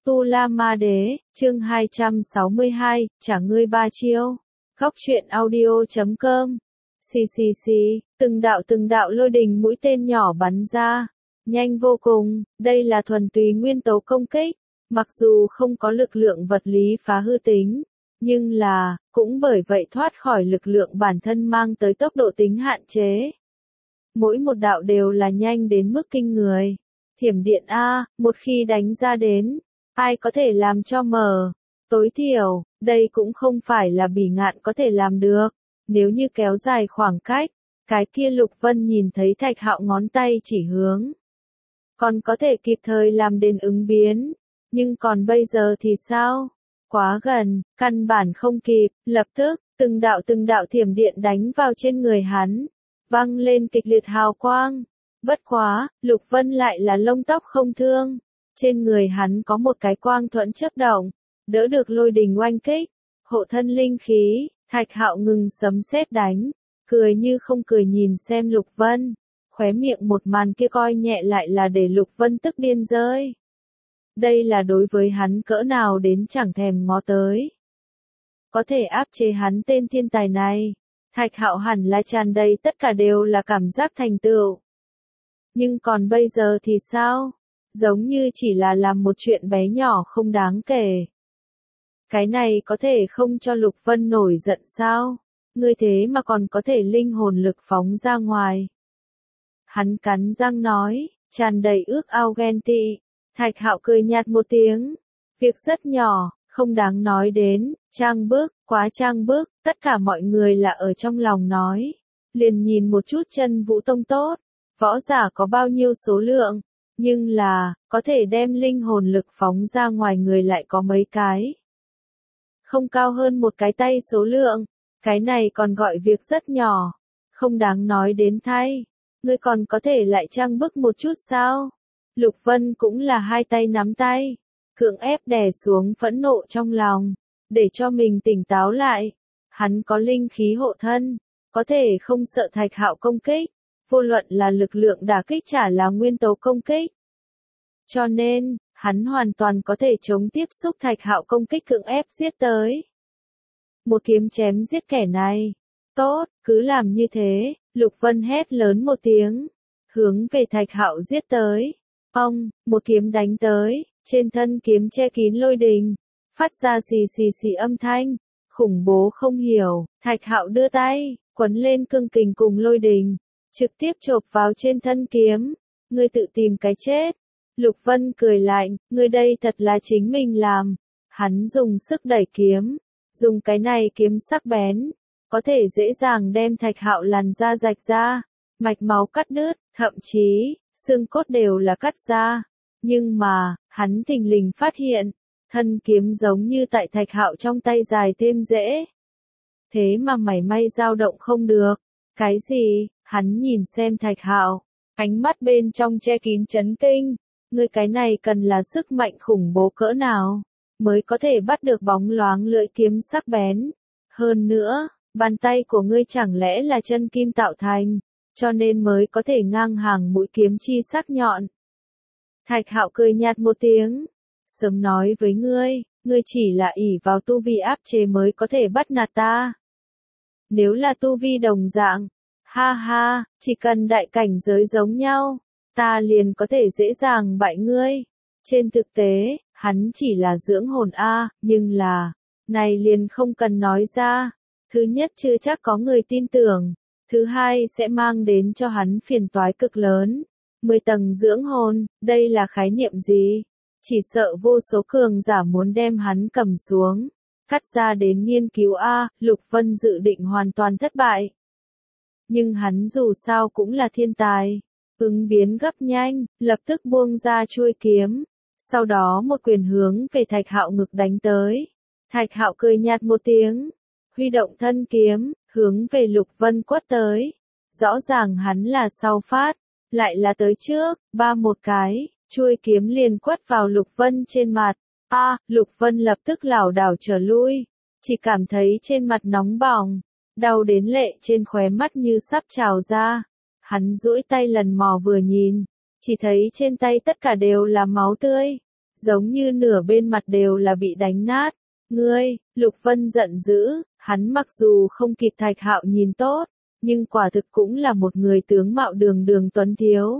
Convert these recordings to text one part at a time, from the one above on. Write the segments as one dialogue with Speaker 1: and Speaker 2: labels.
Speaker 1: Tu La Ma Đế, chương 262, trả ngươi 3 chiêu. Góc truyện audio.com. Xì xì xì, từng đạo lôi đình mũi tên nhỏ bắn ra, nhanh vô cùng, đây là thuần túy nguyên tố công kích, mặc dù không có lực lượng vật lý phá hư tính, nhưng là, cũng bởi vậy thoát khỏi lực lượng bản thân mang tới tốc độ tính hạn chế. Mỗi một đạo đều là nhanh đến mức kinh người. Thiểm điện A, một khi đánh ra đến, ai có thể làm cho mờ? Tối thiểu, đây cũng không phải là Bỉ Ngạn có thể làm được. Nếu như kéo dài khoảng cách, cái kia Lục Vân nhìn thấy Thạch Hạo ngón tay chỉ hướng. Còn có thể kịp thời làm đến ứng biến. Nhưng còn bây giờ thì sao? Quá gần, căn bản không kịp, lập tức, từng đạo thiểm điện đánh vào trên người hắn. Văng lên kịch liệt hào quang. Bất quá, Lục Vân lại là lông tóc không thương. Trên người hắn có một cái quang thuẫn chớp động, đỡ được lôi đình oanh kích, hộ thân linh khí. Thạch Hạo ngừng sấm sét đánh, cười như không cười nhìn xem Lục Vân, khóe miệng một màn kia coi nhẹ lại là để Lục Vân tức điên rơi. Đây là đối với hắn cỡ nào đến chẳng thèm ngó tới. Có thể áp chế hắn tên thiên tài này, Thạch Hạo hẳn là tràn đầy tất cả đều là cảm giác thành tựu. Nhưng còn bây giờ thì sao? Giống như chỉ là làm một chuyện bé nhỏ không đáng kể. Cái này có thể không cho Lục Vân nổi giận sao? Ngươi thế mà còn có thể linh hồn lực phóng ra ngoài. Hắn cắn răng nói, tràn đầy ước ao ghen tị. Thạch Hạo cười nhạt một tiếng. Việc rất nhỏ, không đáng nói đến, trang bức, quá trang bức, tất cả mọi người là ở trong lòng nói. Liền nhìn một chút Chân Vũ Tông tốt, võ giả có bao nhiêu số lượng, nhưng là, có thể đem linh hồn lực phóng ra ngoài người lại có mấy cái. Không cao hơn một cái tay số lượng, cái này còn gọi việc rất nhỏ, không đáng nói đến thay. Ngươi còn có thể lại trang bức một chút sao? Lục Vân cũng là hai tay nắm tay, cưỡng ép đè xuống phẫn nộ trong lòng, để cho mình tỉnh táo lại. Hắn có linh khí hộ thân, có thể không sợ Thạch Hạo công kích, vô luận là lực lượng đả kích trả là nguyên tố công kích. Cho nên, hắn hoàn toàn có thể chống tiếp xúc Thạch Hạo công kích cưỡng ép giết tới. Một kiếm chém giết kẻ này. Tốt, cứ làm như thế. Lục Vân hét lớn một tiếng, hướng về Thạch Hạo giết tới. Ông, một kiếm đánh tới, trên thân kiếm che kín lôi đình, phát ra xì xì xì âm thanh, khủng bố không hiểu. Thạch Hạo đưa tay, quấn lên cương kình cùng lôi đình, trực tiếp chộp vào trên thân kiếm. Ngươi tự tìm cái chết. Lục Vân cười lạnh, ngươi đây thật là chính mình làm. Hắn dùng sức đẩy kiếm, dùng cái này kiếm sắc bén, có thể dễ dàng đem Thạch Hạo làn da rạch ra, mạch máu cắt đứt, thậm chí, xương cốt đều là cắt ra. Nhưng mà, hắn thình lình phát hiện, thân kiếm giống như tại Thạch Hạo trong tay dài thêm dễ. Thế mà mảy may dao động không được. Cái gì? Hắn nhìn xem Thạch Hạo, ánh mắt bên trong che kín chấn kinh. Ngươi cái này cần là sức mạnh khủng bố cỡ nào, mới có thể bắt được bóng loáng lưỡi kiếm sắc bén. Hơn nữa, bàn tay của ngươi chẳng lẽ là chân kim tạo thành, cho nên mới có thể ngang hàng mũi kiếm chi sắc nhọn. Thạch Hạo cười nhạt một tiếng, sớm nói với ngươi, ngươi chỉ là ỷ vào tu vi áp chế mới có thể bắt nạt ta. Nếu là tu vi đồng dạng, ha ha, chỉ cần đại cảnh giới giống nhau, ta liền có thể dễ dàng bại ngươi. Trên thực tế, hắn chỉ là dưỡng hồn A, nhưng là, này liền không cần nói ra. Thứ nhất chưa chắc có người tin tưởng, thứ hai sẽ mang đến cho hắn phiền toái cực lớn. 10 tầng dưỡng hồn, đây là khái niệm gì? Chỉ sợ vô số cường giả muốn đem hắn cầm xuống, cắt ra đến nghiên cứu A. Lục Vân dự định hoàn toàn thất bại. Nhưng hắn dù sao cũng là thiên tài. Ứng biến gấp nhanh, lập tức buông ra chuôi kiếm, sau đó một quyền hướng về Thạch Hạo ngực đánh tới. Thạch Hạo cười nhạt một tiếng, huy động thân kiếm, hướng về Lục Vân quất tới. Rõ ràng hắn là sau phát, lại là tới trước, một cái, chuôi kiếm liền quất vào Lục Vân trên mặt. Lục Vân lập tức lảo đảo trở lui, chỉ cảm thấy trên mặt nóng bỏng, đau đến lệ trên khóe mắt như sắp trào ra. Hắn duỗi tay lần mò vừa nhìn, chỉ thấy trên tay tất cả đều là máu tươi, giống như nửa bên mặt đều là bị đánh nát. Ngươi, Lục Vân giận dữ, hắn mặc dù không kịp Thạch Hạo nhìn tốt, nhưng quả thực cũng là một người tướng mạo đường đường tuấn thiếu.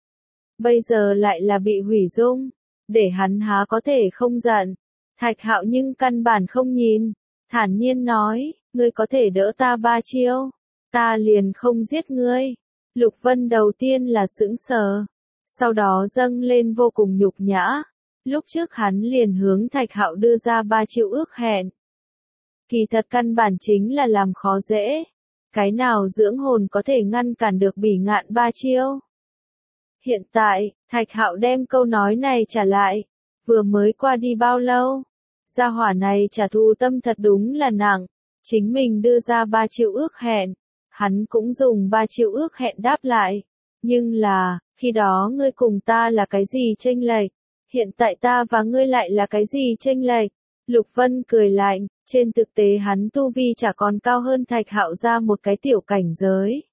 Speaker 1: Bây giờ lại là bị hủy dung, để hắn há có thể không giận. Thạch Hạo nhưng căn bản không nhìn, thản nhiên nói, ngươi có thể đỡ ta 3 chiêu, ta liền không giết ngươi. Lục Vân đầu tiên là sững sờ, sau đó dâng lên vô cùng nhục nhã. Lúc trước hắn liền hướng Thạch Hạo đưa ra 3 chiêu ước hẹn. Kỳ thật căn bản chính là làm khó dễ. Cái nào dưỡng hồn có thể ngăn cản được Bỉ Ngạn 3 chiêu? Hiện tại, Thạch Hạo đem câu nói này trả lại. Vừa mới qua đi bao lâu? Gia hỏa này trả thù tâm thật đúng là nặng. Chính mình đưa ra 3 chiêu ước hẹn. Hắn cũng dùng 3 chiêu ước hẹn đáp lại. Nhưng là, khi đó ngươi cùng ta là cái gì chênh lệch? Hiện tại ta và ngươi lại là cái gì chênh lệch? Lục Vân cười lạnh, trên thực tế hắn tu vi chả còn cao hơn Thạch Hạo ra một cái tiểu cảnh giới.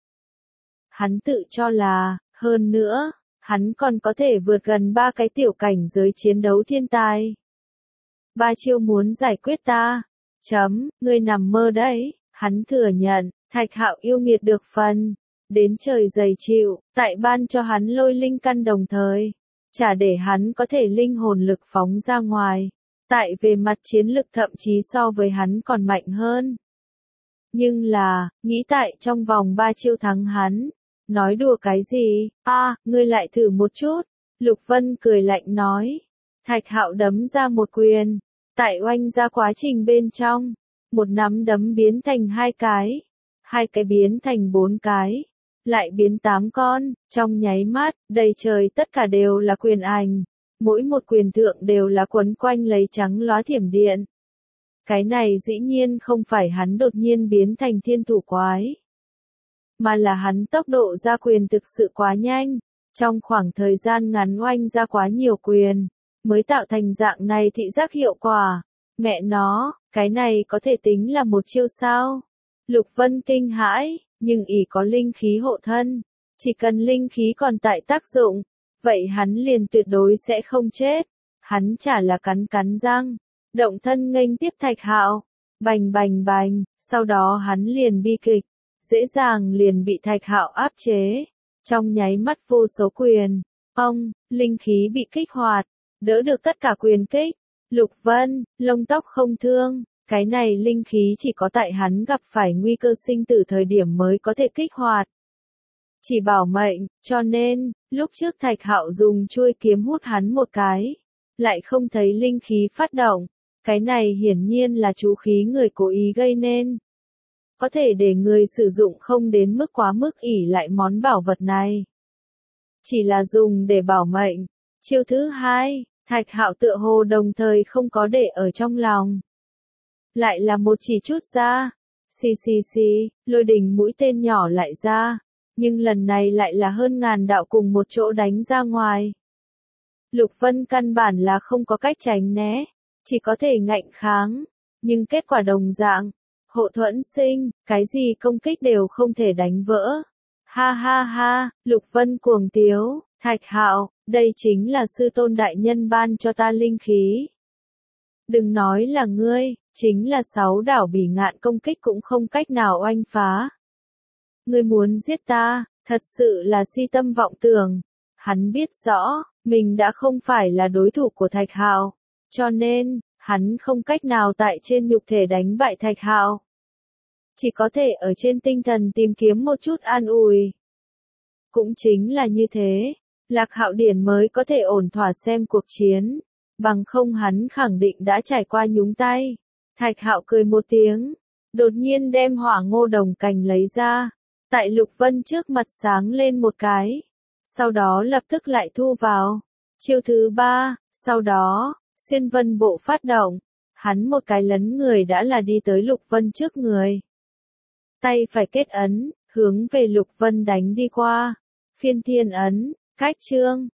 Speaker 1: Hắn tự cho là, hơn nữa, hắn còn có thể vượt gần 3 cái tiểu cảnh giới chiến đấu thiên tài. 3 chiêu muốn giải quyết ta. Ngươi nằm mơ đấy, hắn thừa nhận, Thạch Hạo yêu nghiệt được phần. Đến trời dày chịu, tại ban cho hắn lôi linh căn đồng thời. Chả để hắn có thể linh hồn lực phóng ra ngoài. Tại về mặt chiến lực thậm chí so với hắn còn mạnh hơn. Nhưng là, nghĩ tại trong vòng 3 chiêu thắng hắn. Nói đùa cái gì? Ngươi lại thử một chút. Lục Vân cười lạnh nói. Thạch Hạo đấm ra một quyền. Tại oanh ra quá trình bên trong. Một nắm đấm biến thành 2 cái. 2 cái biến thành 4 cái. Lại biến 8 con, trong nháy mắt, đầy trời tất cả đều là quyền ảnh. Mỗi một quyền thượng đều là quấn quanh lấy trắng lóa thiểm điện. Cái này dĩ nhiên không phải hắn đột nhiên biến thành thiên thủ quái. Mà là hắn tốc độ ra quyền thực sự quá nhanh. Trong khoảng thời gian ngắn oanh ra quá nhiều quyền. Mới tạo thành dạng này thị giác hiệu quả. Mẹ nó, cái này có thể tính là một chiêu sao? Lục Vân kinh hãi. Nhưng ỷ có linh khí hộ thân, chỉ cần linh khí còn tại tác dụng, vậy hắn liền tuyệt đối sẽ không chết. Hắn chả là cắn răng, động thân nghênh tiếp Thạch Hạo, bành bành bành, sau đó hắn liền bi kịch, dễ dàng liền bị Thạch Hạo áp chế. Trong nháy mắt vô số quyền, linh khí bị kích hoạt, đỡ được tất cả quyền kích. Lục Vân, lông tóc không thương. Cái này linh khí chỉ có tại hắn gặp phải nguy cơ sinh tử thời điểm mới có thể kích hoạt. Chỉ bảo mệnh, cho nên, lúc trước Thạch Hạo dùng chuôi kiếm hút hắn một cái. Lại không thấy linh khí phát động. Cái này hiển nhiên là chú khí người cố ý gây nên. Có thể để người sử dụng không đến mức quá mức ỷ lại món bảo vật này. Chỉ là dùng để bảo mệnh. Chiêu thứ 2, Thạch Hạo tựa hồ đồng thời không có để ở trong lòng. Lại là một chỉ chút ra. Xì, lôi đình mũi tên nhỏ lại ra. Nhưng lần này lại là hơn ngàn đạo cùng một chỗ đánh ra ngoài. Lục Vân căn bản là không có cách tránh né. Chỉ có thể ngạnh kháng. Nhưng kết quả đồng dạng. Hộ thuẫn sinh, cái gì công kích đều không thể đánh vỡ. Ha, Lục Vân cuồng tiếu. Thạch Hạo, đây chính là sư tôn đại nhân ban cho ta linh khí. Đừng nói là ngươi, chính là 6 đảo Bỉ Ngạn công kích cũng không cách nào oanh phá. Ngươi muốn giết ta, thật sự là si tâm vọng tưởng. Hắn biết rõ, mình đã không phải là đối thủ của Thạch Hạo, cho nên, hắn không cách nào tại trên nhục thể đánh bại Thạch Hạo. Chỉ có thể ở trên tinh thần tìm kiếm một chút an ủi. Cũng chính là như thế, Lạc Hạo Điển mới có thể ổn thỏa xem cuộc chiến. Bằng không hắn khẳng định đã trải qua nhúng tay. Thạch Hạo cười một tiếng, đột nhiên đem Hỏa Ngô Đồng cành lấy ra, tại Lục Vân trước mặt sáng lên một cái, sau đó lập tức lại thu vào. Chiêu thứ 3, sau đó, Xuyên Vân Bộ phát động, hắn một cái lấn người đã là đi tới Lục Vân trước người. Tay phải kết ấn, hướng về Lục Vân đánh đi qua. Phiên Thiên ấn, cách chương